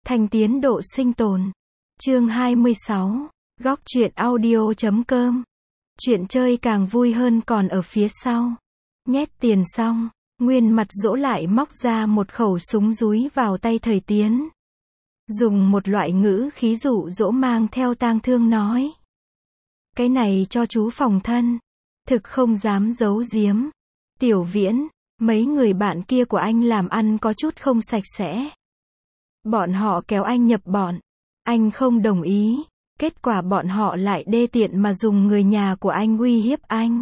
Thành tiến độ sinh tồn. Chương 26. Góc truyện audio.com. Chuyện chơi càng vui hơn còn ở phía sau. Nhét tiền xong, Nguyên mặt dỗ lại móc ra một khẩu súng dúi vào tay Thời Tiến. Dùng một loại ngữ khí dụ dỗ mang theo tang thương nói. Cái này cho chú phòng thân. Thực không dám giấu giếm. Tiểu Viễn, mấy người bạn kia của anh làm ăn có chút không sạch sẽ. Bọn họ kéo anh nhập bọn. Anh không đồng ý. Kết quả bọn họ lại đê tiện mà dùng người nhà của anh uy hiếp anh.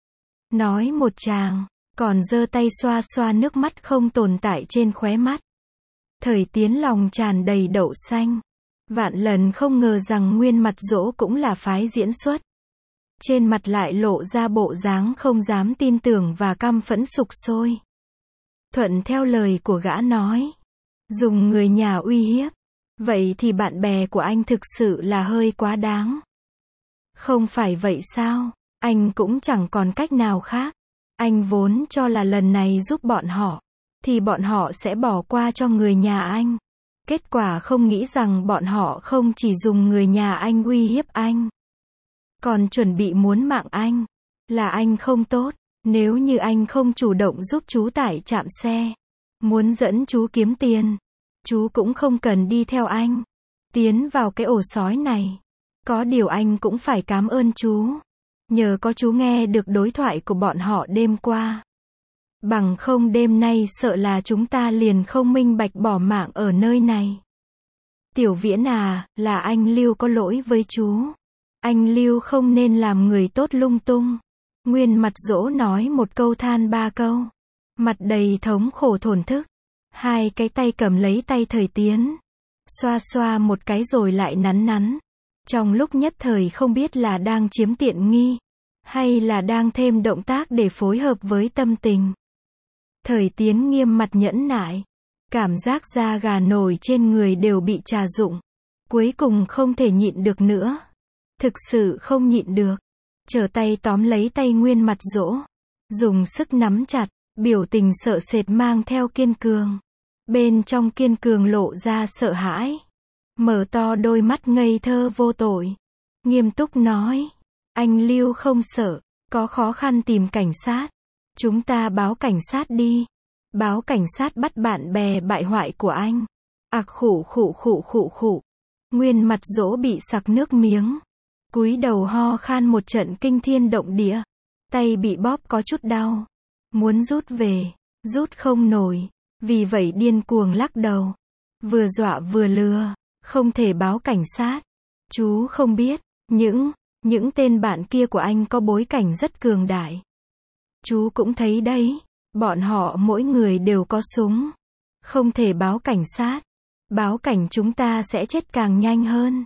Nói một tràng, còn giơ tay xoa xoa nước mắt không tồn tại trên khóe mắt. Thời Tiến lòng tràn đầy đậu xanh. Vạn lần không ngờ rằng Nguyên mặt dỗ cũng là phái diễn xuất. Trên mặt lại lộ ra bộ dáng không dám tin tưởng và căm phẫn sục sôi. Thuận theo lời của gã nói. Dùng người nhà uy hiếp. Vậy thì bạn bè của anh thực sự là hơi quá đáng. Không phải vậy sao? Anh cũng chẳng còn cách nào khác. Anh vốn cho là lần này giúp bọn họ, thì bọn họ sẽ bỏ qua cho người nhà anh. Kết quả không nghĩ rằng bọn họ không chỉ dùng người nhà anh uy hiếp anh, còn chuẩn bị muốn mạng anh. Là anh không tốt. Nếu như anh không chủ động giúp chú tải trạm xe, muốn dẫn chú kiếm tiền, chú cũng không cần đi theo anh, tiến vào cái ổ sói này. Có điều anh cũng phải cảm ơn chú. Nhờ có chú nghe được đối thoại của bọn họ đêm qua. Bằng không đêm nay sợ là chúng ta liền không minh bạch bỏ mạng ở nơi này. Tiểu Viễn à, là anh Lưu có lỗi với chú. Anh Lưu không nên làm người tốt lung tung. Nguyên mặt dỗ nói một câu than ba câu. Mặt đầy thống khổ thổn thức. Hai cái tay cầm lấy tay Thời Tiến. Xoa xoa một cái rồi lại nắn nắn. Trong lúc nhất thời không biết là đang chiếm tiện nghi, hay là đang thêm động tác để phối hợp với tâm tình. Thời Tiến nghiêm mặt nhẫn nại. Cảm giác da gà nổi trên người đều bị trà rụng. Cuối cùng không thể nhịn được nữa. Thực sự không nhịn được. Trở tay tóm lấy tay Nguyên mặt dỗ. Dùng sức nắm chặt, biểu tình sợ sệt mang theo kiên cường. Bên trong kiên cường lộ ra sợ hãi. Mở to đôi mắt ngây thơ vô tội. Nghiêm túc nói. Anh Lưu không sợ. Có khó khăn tìm cảnh sát. Chúng ta báo cảnh sát đi. Báo cảnh sát bắt bạn bè bại hoại của anh. Khụ khụ khụ khụ khụ. Nguyên mặt dỗ bị sặc nước miếng. Cúi đầu ho khan một trận kinh thiên động địa. Tay bị bóp có chút đau. Muốn rút về. Rút không nổi. Vì vậy điên cuồng lắc đầu. Vừa dọa vừa lừa. Không thể báo cảnh sát. Chú không biết. Những tên bạn kia của anh có bối cảnh rất cường đại. Chú cũng thấy đấy. Bọn họ mỗi người đều có súng. Không thể báo cảnh sát. Báo cảnh chúng ta sẽ chết càng nhanh hơn.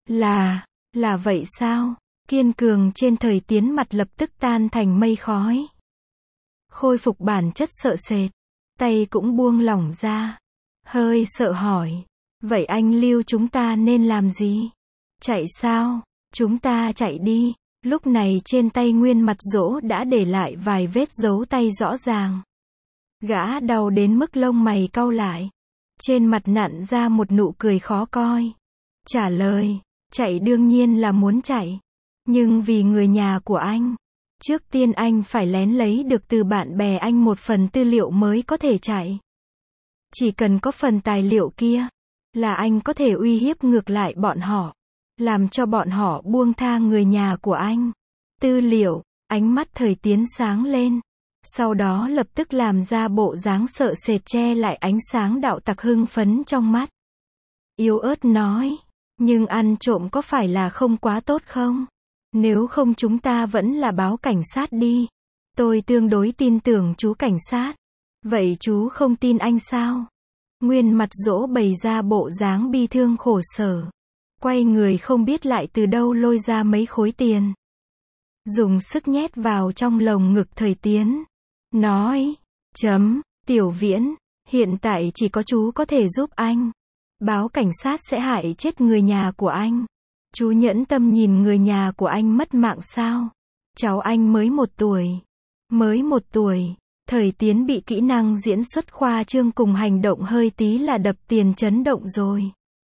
Là vậy sao? Kiên cường trên Thời Tiến mặt lập tức tan thành mây khói. Khôi phục bản chất sợ sệt. Tay cũng buông lỏng ra. Hơi sợ hỏi. Vậy anh Lưu chúng ta nên làm gì? Chạy sao? Chúng ta chạy đi. Lúc này trên tay Nguyên mặt dỗ đã để lại vài vết dấu tay rõ ràng. Gã đau đến mức lông mày cau lại. Trên mặt nặn ra một nụ cười khó coi. Trả lời. Chạy đương nhiên là muốn chạy. Nhưng vì người nhà của anh. Trước tiên anh phải lén lấy được từ bạn bè anh một phần tư liệu mới có thể chạy. Chỉ cần có phần tài liệu kia, là anh có thể uy hiếp ngược lại bọn họ. Làm cho bọn họ buông tha người nhà của anh. Tư liệu, ánh mắt Thời Tiến sáng lên. Sau đó lập tức làm ra bộ dáng sợ sệt che lại ánh sáng đạo tặc hưng phấn trong mắt. Yếu ớt nói. Nhưng ăn trộm có phải là không quá tốt không? Nếu không chúng ta vẫn là báo cảnh sát đi. Tôi tương đối tin tưởng chú cảnh sát. Vậy chú không tin anh sao? Nguyên mặt dỗ bày ra bộ dáng bi thương khổ sở. Quay người không biết lại từ đâu lôi ra mấy khối tiền. Dùng sức nhét vào trong lồng ngực Thời Tiến. Nói. Tiểu Viễn. Hiện tại chỉ có chú có thể giúp anh. Báo cảnh sát sẽ hại chết người nhà của anh. Chú nhẫn tâm nhìn người nhà của anh mất mạng sao? Cháu anh mới 1 tuổi. Mới 1 tuổi. Thời Tiến bị kỹ năng diễn xuất khoa trương cùng hành động hơi tí là đập tiền chấn động rồi.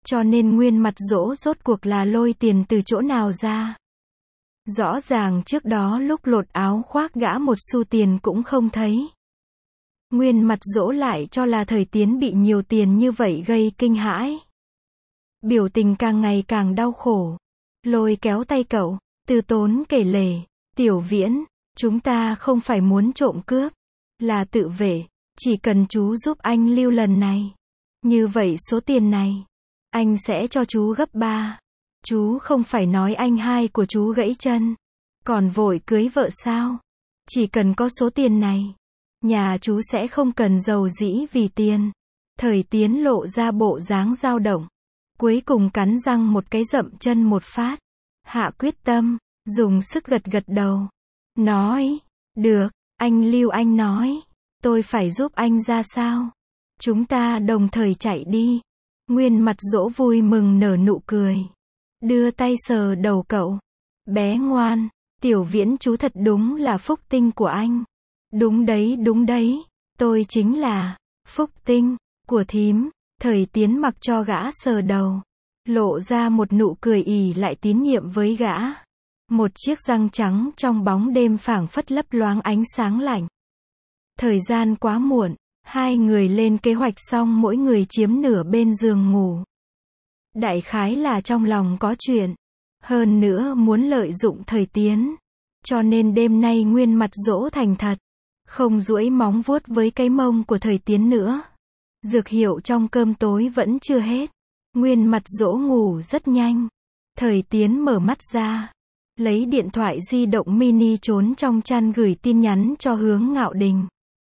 Cho nên nguyên mặt dỗ rốt cuộc là lôi tiền từ chỗ nào ra. Rõ ràng trước đó lúc lột áo khoác gã một xu tiền cũng không thấy. Nguyên mặt dỗ lại cho là Thời Tiến bị nhiều tiền như vậy gây kinh hãi. Biểu tình càng ngày càng đau khổ. Lôi kéo tay cậu, từ tốn kể lể, Tiểu Viễn, chúng ta không phải muốn trộm cướp, là tự vệ, chỉ cần chú giúp anh lưu lần này. Như vậy số tiền này, anh sẽ cho chú gấp 3. Chú không phải nói anh hai của chú gãy chân, còn vội cưới vợ sao? Chỉ cần có số tiền này, nhà chú sẽ không cần giàu dĩ vì tiền. Thời Tiến lộ ra bộ dáng dao động, cuối cùng cắn răng một cái dậm chân một phát, hạ quyết tâm, dùng sức gật gật đầu, nói, được, anh Lưu, anh nói, tôi phải giúp anh ra sao? Chúng ta đồng thời chạy đi. Nguyên mặt dỗ vui mừng nở nụ cười, đưa tay sờ đầu cậu, bé ngoan, Tiểu Viễn chú thật đúng là phúc tinh của anh. Đúng đấy, tôi chính là phúc tinh của thím. Thời Tiến mặc cho gã sờ đầu, lộ ra một nụ cười ỉ lại tín nhiệm với gã. Một chiếc răng trắng trong bóng đêm phảng phất lấp loáng ánh sáng lạnh. Thời gian quá muộn, hai người lên kế hoạch xong mỗi người chiếm nửa bên giường ngủ. Đại khái là trong lòng có chuyện, hơn nữa muốn lợi dụng Thời Tiến. Cho nên đêm nay nguyên mặt dỗ thành thật, không duỗi móng vuốt với cái mông của Thời Tiến nữa. Dược hiệu trong cơm tối vẫn chưa hết. Nguyên mặt dỗ ngủ rất nhanh. Thời Tiến mở mắt ra, lấy điện thoại di động mini trốn trong chăn gửi tin nhắn cho Hướng Ngạo Đình.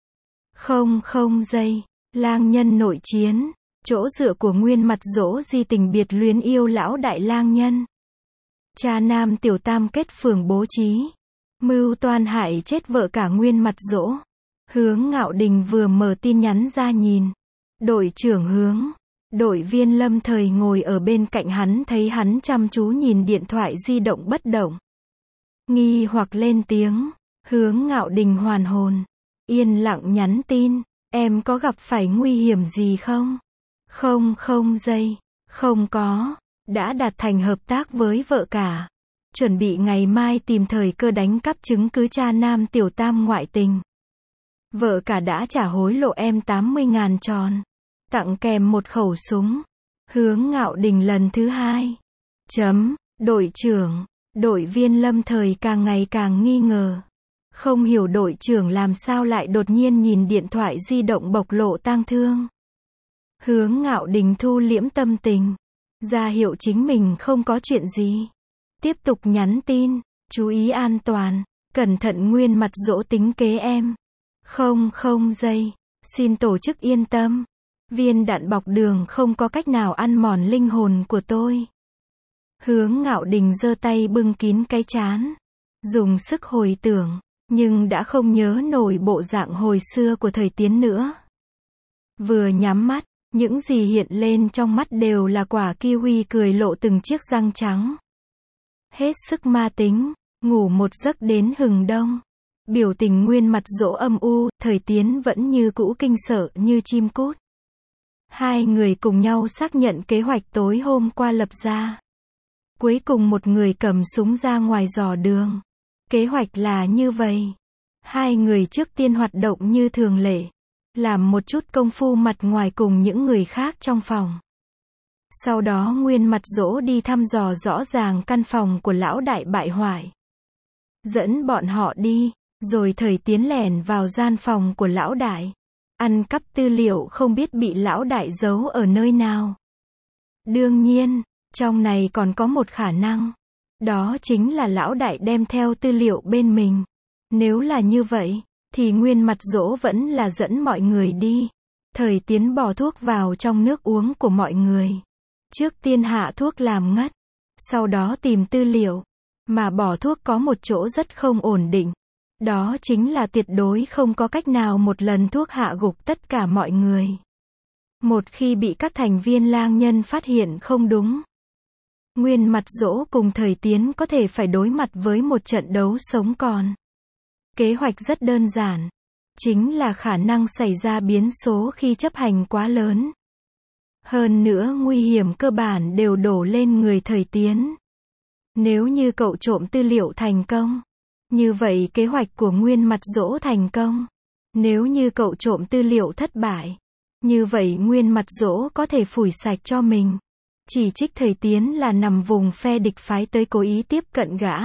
00 giây, lang nhân nội chiến, chỗ dựa của nguyên mặt dỗ di tình biệt luyến yêu lão đại lang nhân. Cha nam tiểu tam kết phường bố trí, mưu toan hại chết vợ cả nguyên mặt dỗ. Hướng Ngạo Đình vừa mở tin nhắn ra nhìn. Đội trưởng Hướng. Đội viên Lâm Thời ngồi ở bên cạnh hắn thấy hắn chăm chú nhìn điện thoại di động bất động. Nghi hoặc lên tiếng. Hướng Ngạo Đình hoàn hồn. Yên lặng nhắn tin. Em có gặp phải nguy hiểm gì không? 00 giây. Không có. Đã đạt thành hợp tác với vợ cả. Chuẩn bị ngày mai tìm thời cơ đánh cắp chứng cứ cha nam tiểu tam ngoại tình. Vợ cả đã trả hối lộ em 80.000 tròn. Tặng kèm một khẩu súng. Hướng Ngạo Đình lần thứ 2. Đội trưởng. Đội viên Lâm Thời càng ngày càng nghi ngờ. Không hiểu đội trưởng làm sao lại đột nhiên nhìn điện thoại di động bộc lộ tang thương. Hướng Ngạo Đình thu liễm tâm tình, ra hiệu chính mình không có chuyện gì. Tiếp tục nhắn tin, chú ý an toàn, cẩn thận nguyên mặt dỗ tính kế em. 00 giây, xin tổ chức yên tâm. Viên đạn bọc đường không có cách nào ăn mòn linh hồn của tôi. Hướng Ngạo Đình giơ tay bưng kín cái trán, dùng sức hồi tưởng, nhưng đã không nhớ nổi bộ dạng hồi xưa của Thời Tiến nữa. Vừa nhắm mắt, những gì hiện lên trong mắt đều là quả kiwi cười lộ từng chiếc răng trắng. Hết sức ma tính, ngủ một giấc đến hừng đông. Biểu tình nguyên mặt dỗ âm u, Thời Tiến vẫn như cũ kinh sợ như chim cút. Hai người cùng nhau xác nhận kế hoạch tối hôm qua lập ra. Cuối cùng một người cầm súng ra ngoài dò đường. Kế hoạch là như vậy. Hai người trước tiên hoạt động như thường lệ. Làm một chút công phu mặt ngoài cùng những người khác trong phòng. Sau đó nguyên mặt dỗ đi thăm dò rõ ràng căn phòng của lão đại bại hoại. Dẫn bọn họ đi, rồi Thời Tiến lẻn vào gian phòng của lão đại. Ăn cắp tư liệu không biết bị lão đại giấu ở nơi nào. Đương nhiên, trong này còn có một khả năng. Đó chính là lão đại đem theo tư liệu bên mình. Nếu là như vậy, thì nguyên mặt dỗ vẫn là dẫn mọi người đi. Thời Tiến bỏ thuốc vào trong nước uống của mọi người. Trước tiên hạ thuốc làm ngất. Sau đó tìm tư liệu. Mà bỏ thuốc có một chỗ rất không ổn định. Đó chính là tuyệt đối không có cách nào một lần thuốc hạ gục tất cả mọi người. Một khi bị các thành viên lang nhân phát hiện không đúng, nguyên mặt dỗ cùng Thời Tiến có thể phải đối mặt với một trận đấu sống còn. Kế hoạch rất đơn giản. Chính là khả năng xảy ra biến số khi chấp hành quá lớn. Hơn nữa nguy hiểm cơ bản đều đổ lên người Thời Tiến. Nếu như cậu trộm tư liệu thành công, như vậy kế hoạch của Nguyên Mặt Dỗ thành công. Nếu như cậu trộm tư liệu thất bại, như vậy Nguyên Mặt Dỗ có thể phủi sạch cho mình. Chỉ trích Thời Tiến là nằm vùng phe địch phái tới cố ý tiếp cận gã.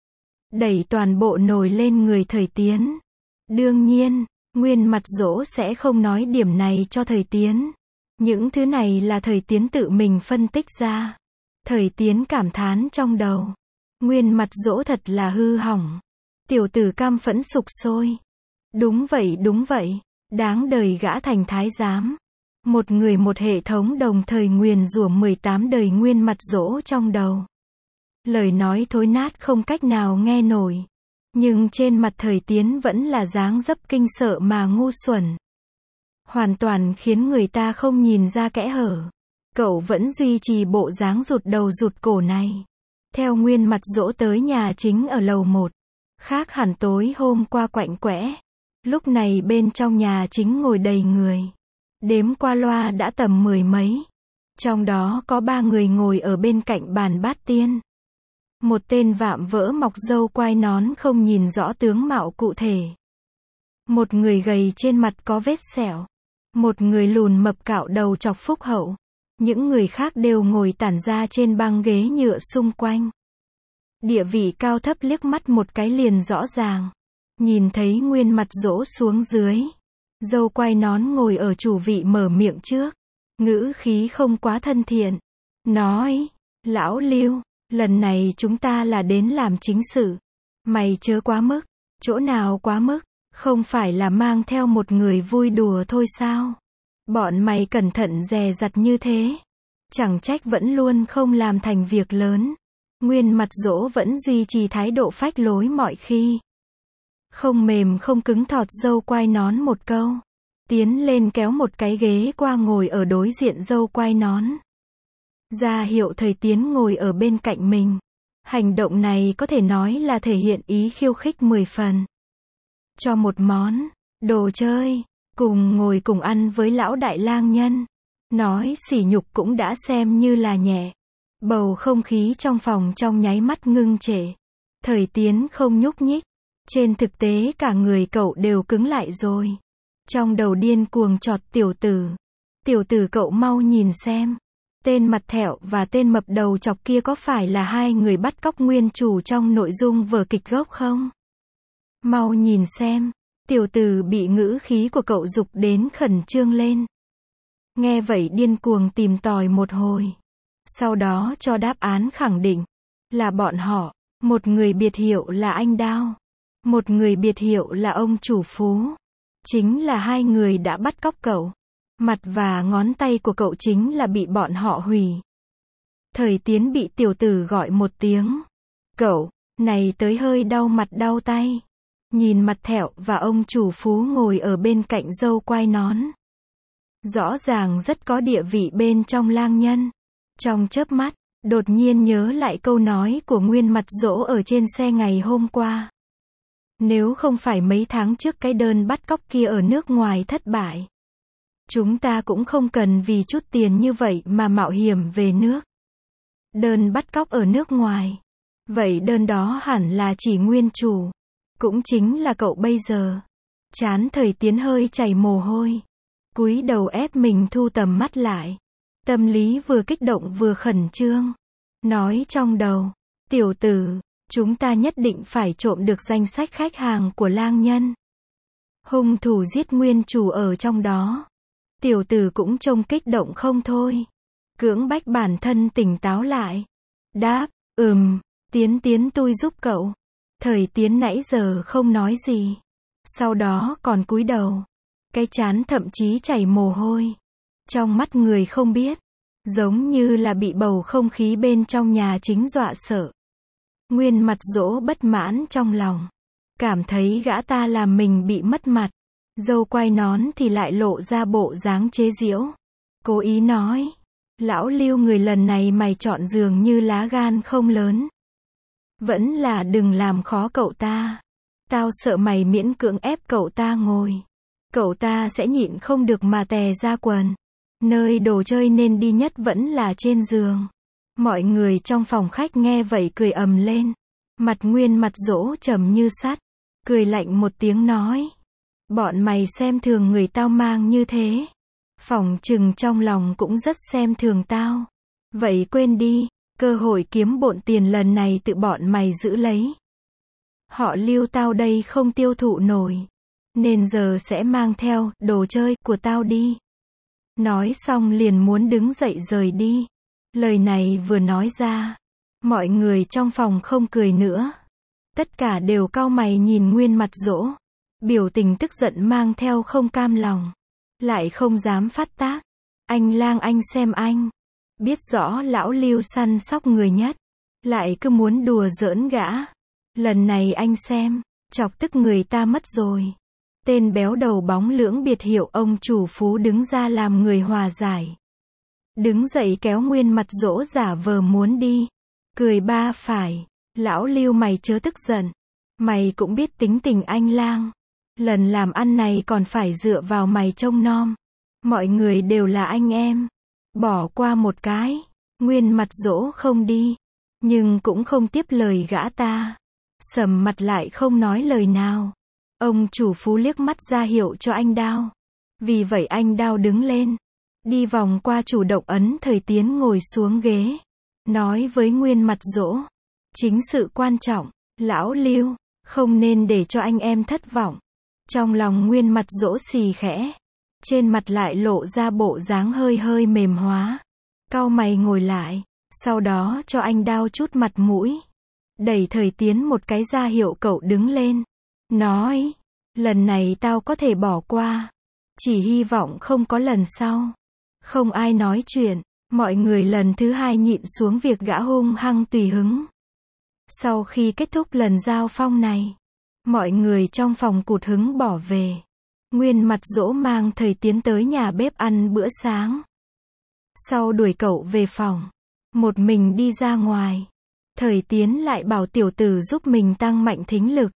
Đẩy toàn bộ nồi lên người Thời Tiến. Đương nhiên, Nguyên Mặt Dỗ sẽ không nói điểm này cho Thời Tiến. Những thứ này là Thời Tiến tự mình phân tích ra. Thời Tiến cảm thán trong đầu. Nguyên Mặt Dỗ thật là hư hỏng. Tiểu tử cam phẫn sục sôi. Đúng vậy. Đáng đời gã thành thái giám. Một người một hệ thống đồng thời nguyền rủa 18 đời Nguyên Mặt Dỗ trong đầu. Lời nói thối nát không cách nào nghe nổi. Nhưng trên mặt Thời Tiến vẫn là dáng dấp kinh sợ mà ngu xuẩn. Hoàn toàn khiến người ta không nhìn ra kẽ hở. Cậu vẫn duy trì bộ dáng rụt đầu rụt cổ này. Theo Nguyên Mặt Dỗ tới nhà chính ở lầu 1. Khác hẳn tối hôm qua quạnh quẽ. Lúc này bên trong nhà chính ngồi đầy người. Đếm qua loa đã tầm 10 mấy. Trong đó có 3 người ngồi ở bên cạnh bàn bát tiên. Một tên vạm vỡ mọc râu quai nón không nhìn rõ tướng mạo cụ thể. Một người gầy trên mặt có vết sẹo. Một người lùn mập cạo đầu chọc phúc hậu. Những người khác đều ngồi tản ra trên băng ghế nhựa xung quanh. Địa vị cao thấp liếc mắt một cái liền rõ ràng. Nhìn thấy Nguyên Mặt Dỗ xuống dưới. Râu quai nón ngồi ở chủ vị mở miệng trước. Ngữ khí không quá thân thiện. Nói, lão Lưu, lần này chúng ta là đến làm chính sự. Mày chớ quá mức. Chỗ nào quá mức? Không phải là mang theo một người vui đùa thôi sao? Bọn mày cẩn thận dè dặt như thế. Chẳng trách vẫn luôn không làm thành việc lớn. Nguyên Mặt Dỗ vẫn duy trì thái độ phách lối mọi khi. Không mềm không cứng thọt râu quai nón một câu. Tiến lên kéo một cái ghế qua ngồi ở đối diện râu quai nón. Ra hiệu Thời Tiến ngồi ở bên cạnh mình. Hành động này có thể nói là thể hiện ý khiêu khích 10 phần. Cho một món, đồ chơi, cùng ngồi cùng ăn với lão đại lang nhân. Nói sỉ nhục cũng đã xem như là nhẹ. Bầu không khí trong phòng trong nháy mắt ngưng trệ. Thời Tiến không nhúc nhích. Trên thực tế cả người cậu đều cứng lại rồi. Trong đầu điên cuồng chọt tiểu tử. Tiểu tử cậu mau nhìn xem. Tên mặt thẹo và tên mập đầu chọc kia có phải là hai người bắt cóc nguyên chủ trong nội dung vở kịch gốc không? Mau nhìn xem. Tiểu tử bị ngữ khí của cậu giục đến khẩn trương lên. Nghe vậy điên cuồng tìm tòi một hồi. Sau đó cho đáp án khẳng định. Là bọn họ. Một người biệt hiệu là anh Đao. Một người biệt hiệu là ông chủ Phú. Chính là hai người đã bắt cóc cậu. Mặt và ngón tay của cậu chính là bị bọn họ hủy. Thời Tiến bị tiểu tử gọi một tiếng. Cậu, này tới hơi đau mặt đau tay. Nhìn mặt thẹo và ông chủ Phú ngồi ở bên cạnh râu quai nón. Rõ ràng rất có địa vị bên trong lang nhân. Trong chớp mắt, đột nhiên nhớ lại câu nói của Nguyên Mặt Dỗ ở trên xe ngày hôm qua. Nếu không phải mấy tháng trước cái đơn bắt cóc kia ở nước ngoài thất bại. Chúng ta cũng không cần vì chút tiền như vậy mà mạo hiểm về nước. Đơn bắt cóc ở nước ngoài. Vậy đơn đó hẳn là chỉ nguyên chủ. Cũng chính là cậu bây giờ. Trán Thời Tiến hơi chảy mồ hôi. Cúi đầu ép mình thu tầm mắt lại. Tâm lý vừa kích động vừa khẩn trương. Nói trong đầu. Tiểu tử, chúng ta nhất định phải trộm được danh sách khách hàng của lang nhân. Hung thủ giết nguyên chủ ở trong đó. Tiểu tử cũng trông kích động không thôi. Cưỡng bách bản thân tỉnh táo lại. Đáp, Tiến tôi giúp cậu. Thời Tiến nãy giờ không nói gì. Sau đó còn cúi đầu. Cái trán thậm chí chảy mồ hôi. Trong mắt người không biết. Giống như là bị bầu không khí bên trong nhà chính dọa sợ. Nguyên Mặt Dỗ bất mãn trong lòng. Cảm thấy gã ta làm mình bị mất mặt. Râu quai nón thì lại lộ ra bộ dáng chế giễu. Cố ý nói. Lão Lưu người lần này mày chọn dường như lá gan không lớn. Vẫn là đừng làm khó cậu ta. Tao sợ mày miễn cưỡng ép cậu ta ngồi. Cậu ta sẽ nhịn không được mà tè ra quần. Nơi đồ chơi nên đi nhất vẫn là trên giường. Mọi người trong phòng khách nghe vậy cười ầm lên. Mặt Nguyên Mặt Dỗ trầm như sắt, cười lạnh một tiếng nói. Bọn mày xem thường người tao mang như thế. Phỏng chừng trong lòng cũng rất xem thường tao. Vậy quên đi, cơ hội kiếm bộn tiền lần này tự bọn mày giữ lấy. Họ Lưu tao đây không tiêu thụ nổi. Nên giờ sẽ mang theo đồ chơi của tao đi. Nói xong liền muốn đứng dậy rời đi. Lời này vừa nói ra, mọi người trong phòng không cười nữa. Tất cả đều cau mày nhìn Nguyên Mặt Dỗ. Biểu tình tức giận mang theo không cam lòng. Lại không dám phát tác. Anh Lang anh xem anh. Biết rõ lão Lưu săn sóc người nhất. Lại cứ muốn đùa giỡn gã. Lần này anh xem, chọc tức người ta mất rồi. Tên béo đầu bóng lưỡng biệt hiệu ông chủ Phú đứng ra làm người hòa giải. Đứng dậy kéo Nguyên Mặt Dỗ giả vờ muốn đi. Cười ba phải. Lão Lưu mày chớ tức giận. Mày cũng biết tính tình anh Lang. Lần làm ăn này còn phải dựa vào mày trông nom. Mọi người đều là anh em. Bỏ qua một cái. Nguyên Mặt Dỗ không đi. Nhưng cũng không tiếp lời gã ta. Sầm mặt lại không nói lời nào. Ông chủ Phú liếc mắt ra hiệu cho anh Đao. Vì vậy anh Đao đứng lên. Đi vòng qua chủ động ấn Thời Tiến ngồi xuống ghế. Nói với Nguyên Mặt Dỗ. Chính sự quan trọng. Lão Lưu, không nên để cho anh em thất vọng. Trong lòng Nguyên Mặt Dỗ xì khẽ. Trên mặt lại lộ ra bộ dáng hơi hơi mềm hóa. Cau mày ngồi lại. Sau đó cho anh Đao chút mặt mũi. Đẩy Thời Tiến một cái ra hiệu cậu đứng lên. Nói. Lần này tao có thể bỏ qua. Chỉ hy vọng không có lần sau. Không ai nói chuyện. Mọi người lần thứ hai nhịn xuống việc gã hung hăng tùy hứng. Sau khi kết thúc lần giao phong này, mọi người trong phòng cụt hứng bỏ về. Nguyên Mặt Dỗ mang Thời Tiến tới nhà bếp ăn bữa sáng. Sau đuổi cậu về phòng, một mình đi ra ngoài. Thời Tiến lại bảo tiểu tử giúp mình tăng mạnh thính lực.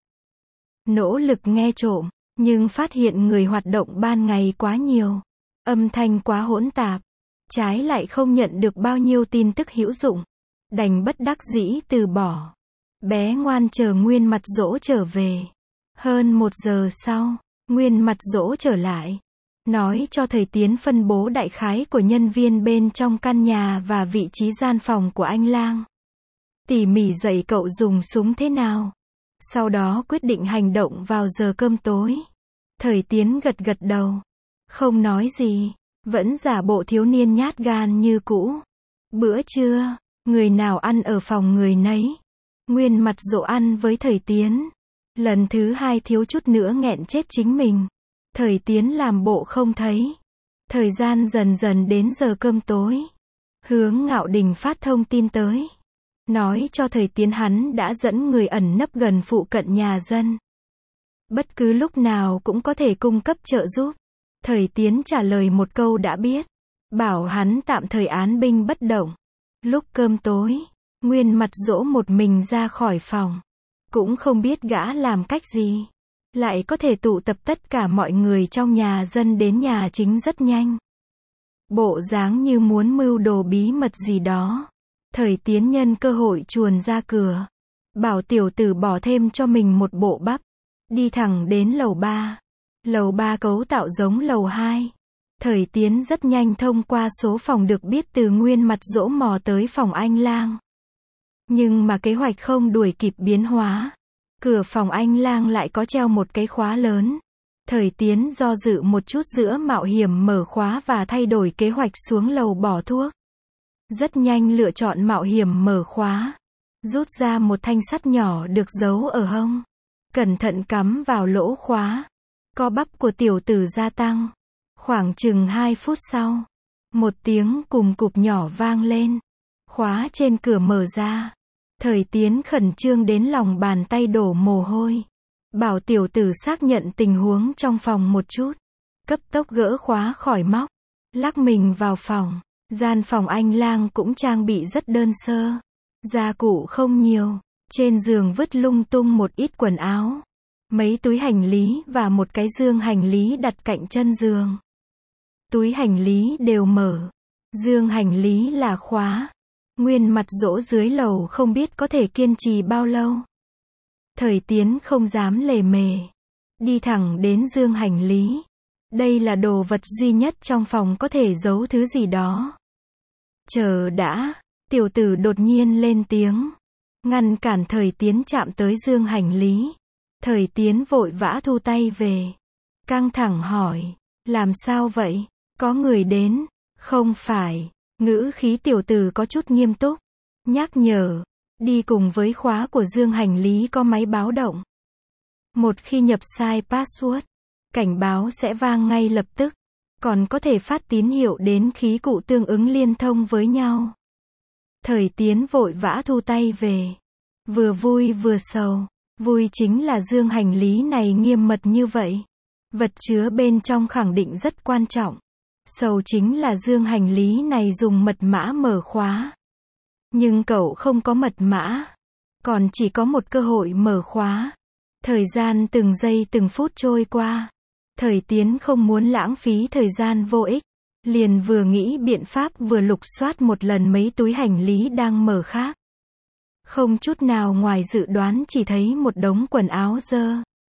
Nỗ lực nghe trộm, nhưng phát hiện người hoạt động ban ngày quá nhiều. Âm thanh quá hỗn tạp. Trái lại không nhận được bao nhiêu tin tức hữu dụng. Đành bất đắc dĩ từ bỏ. Bé ngoan chờ Nguyên Mặt Dỗ trở về. Hơn 1 giờ sau, Nguyên Mặt Dỗ trở lại. Nói cho Thời Tiến phân bố đại khái của nhân viên bên trong căn nhà và vị trí gian phòng của anh Lang. Tỉ mỉ dạy cậu dùng súng thế nào. Sau đó quyết định hành động vào giờ cơm tối. Thời Tiến gật gật đầu. Không nói gì. Vẫn giả bộ thiếu niên nhát gan như cũ. Bữa trưa, người nào ăn ở phòng người nấy. Nguyên Mặt Dỗ ăn với Thời Tiến. Lần thứ hai thiếu chút nữa nghẹn chết chính mình. Thời Tiến làm bộ không thấy. Thời gian dần dần đến giờ cơm tối. Hướng Ngạo Đình phát thông tin tới. Nói cho Thời Tiến hắn đã dẫn người ẩn nấp gần phụ cận nhà dân. Bất cứ lúc nào cũng có thể cung cấp trợ giúp. Thời Tiến trả lời một câu đã biết. Bảo hắn tạm thời án binh bất động. Lúc cơm tối, Nguyên Mặt Dỗ một mình ra khỏi phòng. Cũng không biết gã làm cách gì. Lại có thể tụ tập tất cả mọi người trong nhà dân đến nhà chính rất nhanh. Bộ dáng như muốn mưu đồ bí mật gì đó. Thời Tiến nhân cơ hội chuồn ra cửa. Bảo tiểu tử bỏ thêm cho mình một bộ bắp. Đi thẳng đến lầu 3. Lầu 3 cấu tạo giống lầu 2. Thời Tiến rất nhanh thông qua số phòng được biết từ Nguyên Mặt Dỗ mò tới phòng anh Lang. Nhưng mà kế hoạch không đuổi kịp biến hóa. Cửa phòng anh Lang lại có treo một cái khóa lớn. Thời Tiến do dự một chút giữa mạo hiểm mở khóa và thay đổi kế hoạch xuống lầu bỏ thuốc. Rất nhanh lựa chọn mạo hiểm mở khóa. Rút ra một thanh sắt nhỏ được giấu ở hông. Cẩn thận cắm vào lỗ khóa. Co bắp của tiểu tử gia tăng. Khoảng chừng 2 phút sau, một tiếng cùm cụp nhỏ vang lên. Khóa trên cửa mở ra. Thời Tiến khẩn trương đến lòng bàn tay đổ mồ hôi. Bảo tiểu tử xác nhận tình huống trong phòng một chút. Cấp tốc gỡ khóa khỏi móc. Lắc mình vào phòng. Gian phòng anh Lang cũng trang bị rất đơn sơ. Gia cụ không nhiều. Trên giường vứt lung tung một ít quần áo. Mấy túi hành lý và một cái dương hành lý đặt cạnh chân giường. túi hành lý đều mở. Dương hành lý là khóa. Nguyên mặt dỗ dưới lầu không biết có thể kiên trì bao lâu. Thời Tiến không dám lề mề. Đi thẳng đến dương hành lý. Đây là đồ vật duy nhất trong phòng có thể giấu thứ gì đó. Chờ đã, tiểu tử đột nhiên lên tiếng. Ngăn cản Thời Tiến chạm tới dương hành lý. Thời Tiến vội vã thu tay về. Căng thẳng hỏi, làm sao vậy? Có người đến? Không phải. Ngữ khí tiểu tử có chút nghiêm túc. Nhắc nhở, đi cùng với khóa của dương hành lý có máy báo động. Một khi nhập sai password, cảnh báo sẽ vang ngay lập tức. Còn có thể phát tín hiệu đến khí cụ tương ứng liên thông với nhau. Thời Tiến vội vã thu tay về. Vừa vui vừa sầu. Vui chính là dương hành lý này nghiêm mật như vậy. Vật chứa bên trong khẳng định rất quan trọng. Sầu chính là dương hành lý này dùng mật mã mở khóa. Nhưng cậu không có mật mã. Còn chỉ có một cơ hội mở khóa. Thời gian từng giây từng phút trôi qua. Thời Tiến không muốn lãng phí thời gian vô ích. Liền vừa nghĩ biện pháp vừa lục soát một lần mấy túi hành lý đang mở khác. Không chút nào ngoài dự đoán, chỉ thấy một đống quần áo dơ.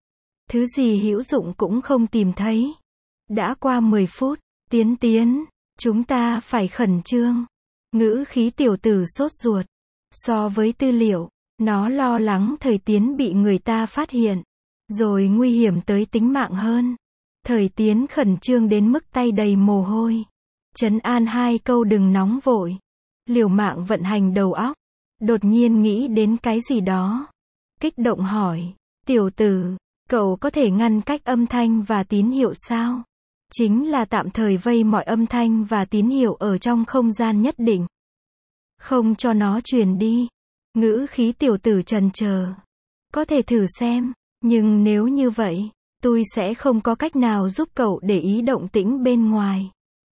Thứ gì hữu dụng cũng không tìm thấy. Đã qua 10 phút, Tiến, chúng ta phải khẩn trương. Ngữ khí tiểu tử sốt ruột. So với tư liệu, nó lo lắng Thời Tiến bị người ta phát hiện. Rồi nguy hiểm tới tính mạng hơn. Thời Tiến khẩn trương đến mức tay đầy mồ hôi. Trấn an hai câu đừng nóng vội. Liều mạng vận hành đầu óc. Đột nhiên nghĩ đến cái gì đó. Kích động hỏi, tiểu tử, cậu có thể ngăn cách âm thanh và tín hiệu sao? Chính là tạm thời vây mọi âm thanh và tín hiệu ở trong không gian nhất định. Không cho nó truyền đi. Ngữ khí tiểu tử chần chờ. Có thể thử xem, nhưng nếu như vậy, tôi sẽ không có cách nào giúp cậu để ý động tĩnh bên ngoài.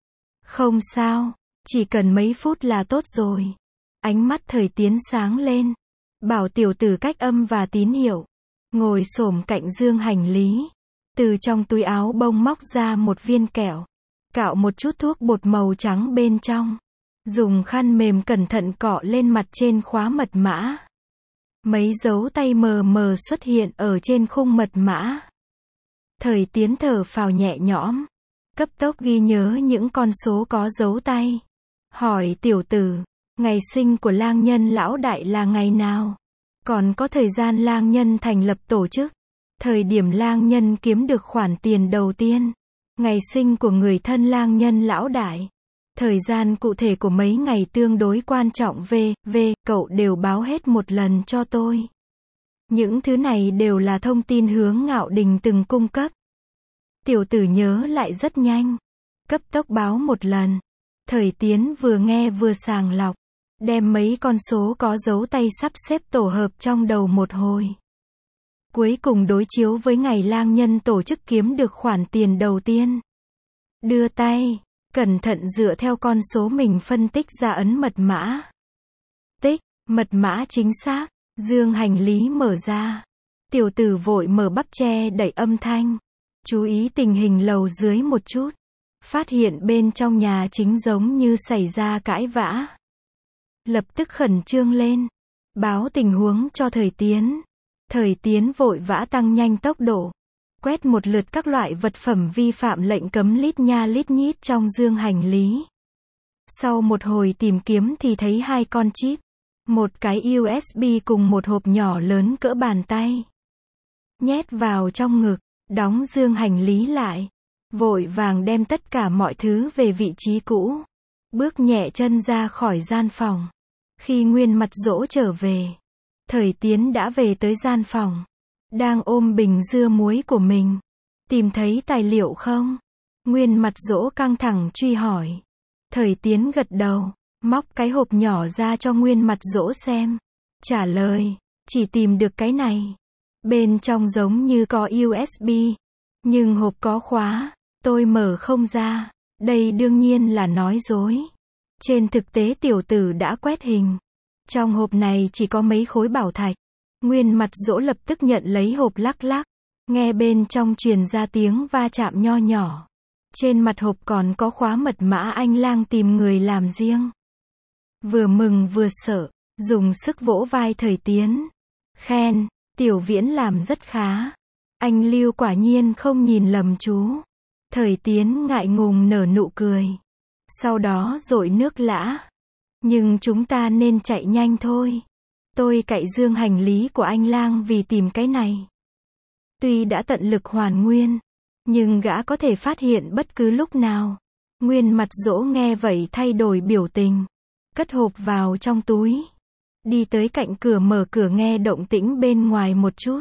Không sao, chỉ cần mấy phút là tốt rồi. Ánh mắt Thời Tiến sáng lên. Bảo tiểu tử cách âm và tín hiệu. Ngồi xổm cạnh dương hành lý. Từ trong túi áo bông móc ra một viên kẹo. Cạo một chút thuốc bột màu trắng bên trong. Dùng khăn mềm cẩn thận cọ lên mặt trên khóa mật mã. Mấy dấu tay mờ mờ xuất hiện ở trên khung mật mã. Thời Tiến thở phào nhẹ nhõm. Cấp tốc ghi nhớ những con số có dấu tay. Hỏi tiểu tử, ngày sinh của lang nhân lão đại là ngày nào? Còn có thời gian lang nhân thành lập tổ chức. Thời điểm lang nhân kiếm được khoản tiền đầu tiên. Ngày sinh của người thân lang nhân lão đại. Thời gian cụ thể của mấy ngày tương đối quan trọng cậu đều báo hết một lần cho tôi. Những thứ này đều là thông tin Hướng Ngạo Đình từng cung cấp. Tiểu tử nhớ lại rất nhanh. Cấp tốc báo một lần. Thời Tiến vừa nghe vừa sàng lọc. Đem mấy con số có dấu tay sắp xếp tổ hợp trong đầu một hồi. Cuối cùng đối chiếu với ngày lang nhân tổ chức kiếm được khoản tiền đầu tiên. Đưa tay, cẩn thận dựa theo con số mình phân tích ra ấn mật mã. Tích, mật mã chính xác, dương hành lý mở ra. Tiểu tử vội mở bắp che đẩy âm thanh. Chú ý tình hình lầu dưới một chút. Phát hiện bên trong nhà chính giống như xảy ra cãi vã. Lập tức khẩn trương lên. Báo tình huống cho Thời Tiến. Thời Tiến vội vã tăng nhanh tốc độ. Quét một lượt các loại vật phẩm vi phạm lệnh cấm lít nha lít nhít trong dương hành lý. Sau một hồi tìm kiếm thì thấy 2 con chip. Một cái USB cùng một hộp nhỏ lớn cỡ bàn tay. Nhét vào trong ngực, đóng dương hành lý lại. Vội vàng đem tất cả mọi thứ về vị trí cũ. Bước nhẹ chân ra khỏi gian phòng. Khi Nguyên mặt dỗ trở về, Thời Tiến đã về tới gian phòng. Đang ôm bình dưa muối của mình. Tìm thấy tài liệu không? Nguyên mặt dỗ căng thẳng truy hỏi. Thời Tiến gật đầu, móc cái hộp nhỏ ra cho Nguyên mặt dỗ xem. Trả lời, chỉ tìm được cái này. Bên trong giống như có USB. Nhưng hộp có khóa, tôi mở không ra. Đây đương nhiên là nói dối. Trên thực tế tiểu tử đã quét hình. Trong hộp này chỉ có mấy khối bảo thạch. Nguyên mặt dỗ lập tức nhận lấy hộp lắc lắc. Nghe bên trong truyền ra tiếng va chạm nho nhỏ. Trên mặt hộp còn có khóa mật mã anh lang tìm người làm riêng. Vừa mừng vừa sợ, dùng sức vỗ vai Thời Tiến. Khen, Tiểu Viễn làm rất khá. Anh Lưu quả nhiên không nhìn lầm chú. Thời Tiến ngại ngùng nở nụ cười. Sau đó dội nước lã. Nhưng chúng ta nên chạy nhanh thôi. Tôi cậy dương hành lý của anh lang vì tìm cái này. Tuy đã tận lực hoàn nguyên, nhưng gã có thể phát hiện bất cứ lúc nào. Nguyên Mặt Dỗ nghe vậy thay đổi biểu tình. Cất hộp vào trong túi. Đi tới cạnh cửa mở cửa nghe động tĩnh bên ngoài một chút.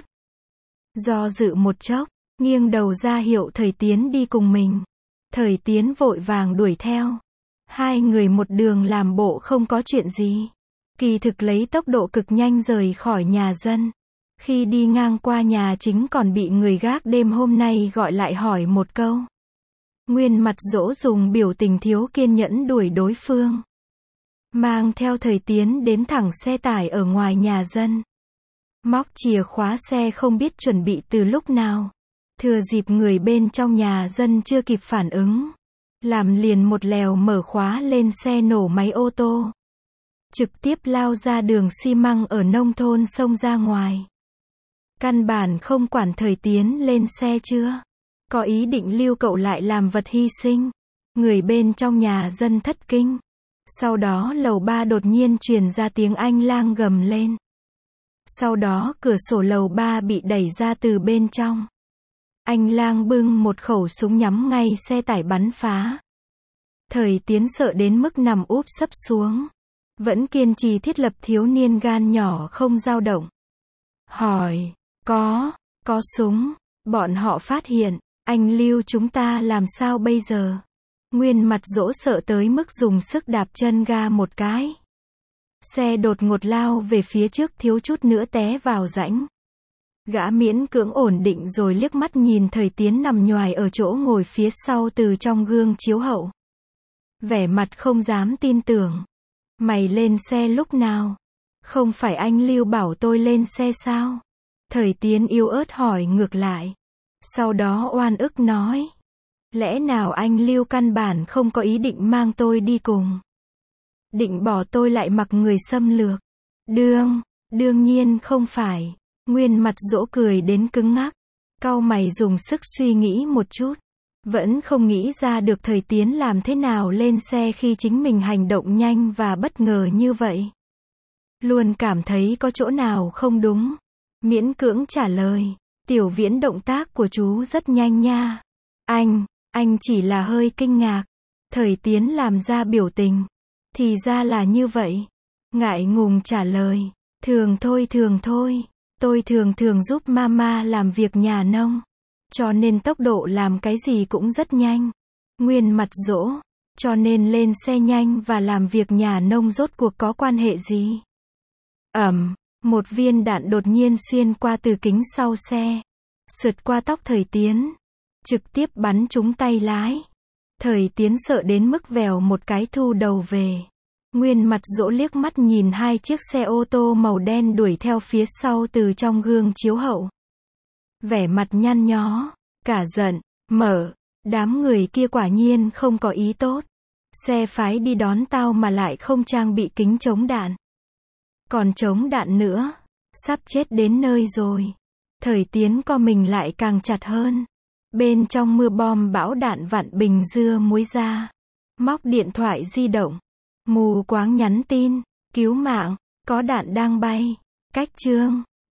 Do dự một chốc, nghiêng đầu ra hiệu Thời Tiến đi cùng mình. Thời Tiến vội vàng đuổi theo. Hai người một đường làm bộ không có chuyện gì. Kỳ thực lấy tốc độ cực nhanh rời khỏi nhà dân. Khi đi ngang qua nhà chính còn bị người gác đêm hôm nay gọi lại hỏi một câu. Nguyên Mặt Dỗ dùng biểu tình thiếu kiên nhẫn đuổi đối phương. Mang theo Thời Tiến đến thẳng xe tải ở ngoài nhà dân. Móc chìa khóa xe không biết chuẩn bị từ lúc nào. Thừa dịp người bên trong nhà dân chưa kịp phản ứng. Làm liền một lèo mở khóa lên xe nổ máy ô tô. Trực tiếp lao ra đường xi măng ở nông thôn xông ra ngoài. Căn bản không quản Thời Tiến lên xe chưa. Có ý định lưu cậu lại làm vật hy sinh. Người bên trong nhà dân thất kinh. Sau đó lầu 3 đột nhiên truyền ra tiếng anh lang gầm lên. Sau đó cửa sổ lầu 3 bị đẩy ra từ bên trong. Anh lang bưng một khẩu súng nhắm ngay xe tải bắn phá. Thời Tiến sợ đến mức nằm úp sấp xuống. Vẫn kiên trì thiết lập thiếu niên gan nhỏ không dao động. Hỏi, có súng, bọn họ phát hiện, anh Lưu chúng ta làm sao bây giờ? Nguyên Mặt Dỗ sợ tới mức dùng sức đạp chân ga một cái. Xe đột ngột lao về phía trước thiếu chút nữa té vào rãnh. Gã miễn cưỡng ổn định rồi liếc mắt nhìn Thời Tiến nằm nhoài ở chỗ ngồi phía sau từ trong gương chiếu hậu. Vẻ mặt không dám tin tưởng. Mày lên xe lúc nào? Không phải anh Lưu bảo tôi lên xe sao? Thời Tiến yếu ớt hỏi ngược lại. Sau đó oan ức nói. Lẽ nào anh Lưu căn bản không có ý định mang tôi đi cùng? Định bỏ tôi lại mặc người xâm lược? Đương nhiên không phải. Nguyên Mặt Dỗ cười đến cứng ngắc. Cau mày dùng sức suy nghĩ một chút. Vẫn không nghĩ ra được Thời Tiến làm thế nào lên xe khi chính mình hành động nhanh và bất ngờ như vậy. Luôn cảm thấy có chỗ nào không đúng. Miễn cưỡng trả lời. Tiểu Viễn động tác của chú rất nhanh nha. Anh chỉ là hơi kinh ngạc. Thời Tiến làm ra biểu tình. Thì ra là như vậy. Ngại ngùng trả lời. Thường thôi. Tôi thường giúp mama làm việc nhà nông. Cho nên tốc độ làm cái gì cũng rất nhanh. Nguyên Mặt Dỗ. Cho nên lên xe nhanh và làm việc nhà nông rốt cuộc có quan hệ gì? Một viên đạn đột nhiên xuyên qua từ kính sau xe. Sượt qua tóc Thời Tiến. Trực tiếp bắn trúng tay lái. Thời Tiến sợ đến mức vèo một cái thu đầu về. Nguyên Mặt Dỗ liếc mắt nhìn hai chiếc xe ô tô màu đen đuổi theo phía sau từ trong gương chiếu hậu. Vẻ mặt nhăn nhó, cả giận, đám người kia quả nhiên không có ý tốt. Xe phái đi đón tao mà lại không trang bị kính chống đạn. Còn chống đạn nữa, sắp chết đến nơi rồi. Thời Tiến co mình lại càng chặt hơn. Bên trong mưa bom bão đạn vặn bình dưa muối ra. Móc điện thoại di động. Mù quáng nhắn tin, cứu mạng, có đạn đang bay. Cách chương.